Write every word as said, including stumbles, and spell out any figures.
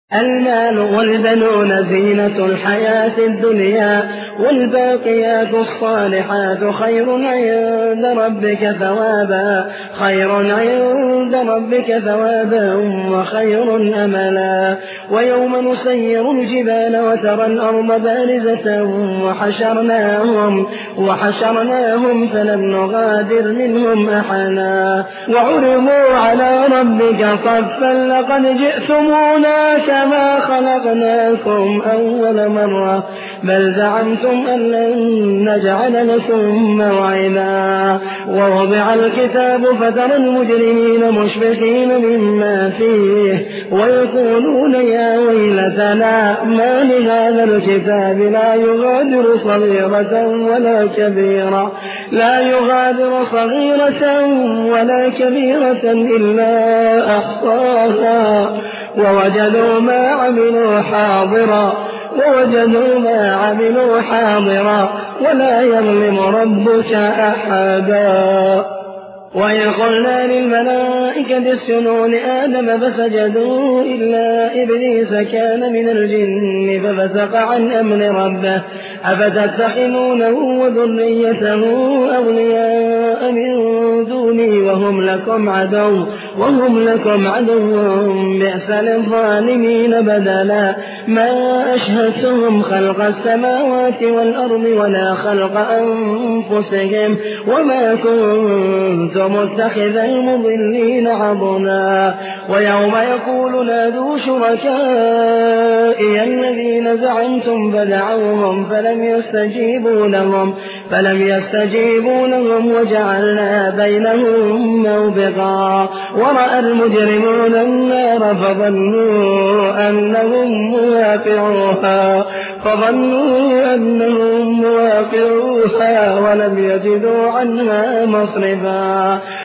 المال والبنون زينة الحياة الدنيا والباقيات الصالحات خير عند ربك ثوابا خير عند ربك ثوابا وخير أملا. ويوم نسير الجبال وترى الأرض بارزة وحشرناهم وحشرناهم فلم نغادر منهم أحدا وعرضوا على ربك صفا لقد جئتمونا كما خلقناكم أول مرة بل زعمتم أن لن نجعل لكم موعدا. ووضع الكتاب فترى المجرمين مشفقين مما فيه ويقولون يا ويلتنا ما لهذا الكتاب لا يغادر صغيرة ولا كبيرة لا يغادر صغيرة ولا كبيرة إلا أحصاها ووجدوا ما عملوا حاضرا ووجدوا ما عملوا حاضرا ولا يظلم ربك أحدا. وإذ قلنا للملائكة اسجدوا لآدم فسجدوا إلا إبليس كان من الجن ففسق عن أمر ربه أفتتخذونه وذريته أولياء من دوني وهم لكم عدو وهم لكم عدو بئس للظالمين بدلا. ما أشهدتهم خلق السماوات والأرض ولا خلق أنفسهم وما كنت متخذ المضلين عضدا. ويوم يقول نادوا شركائي الذين زعمتم فدعوهم فلم يستجيبوا لهم فلم يستجيبوا لهم وجعلنا بينهم موبقا. ورأى المجرمون النار فظنوا أنهم مواقعوها فظنوا أنهم مواقعوها ولم يجدوا عنها مصرفا.